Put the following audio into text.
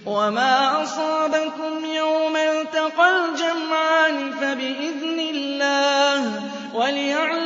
وَمَا أَصَابَكُمْ يَوْمَ الْتَقَى الْجَمْعَانِ فَبِإِذْنِ اللَّهِ وَلِيَعْلَمَ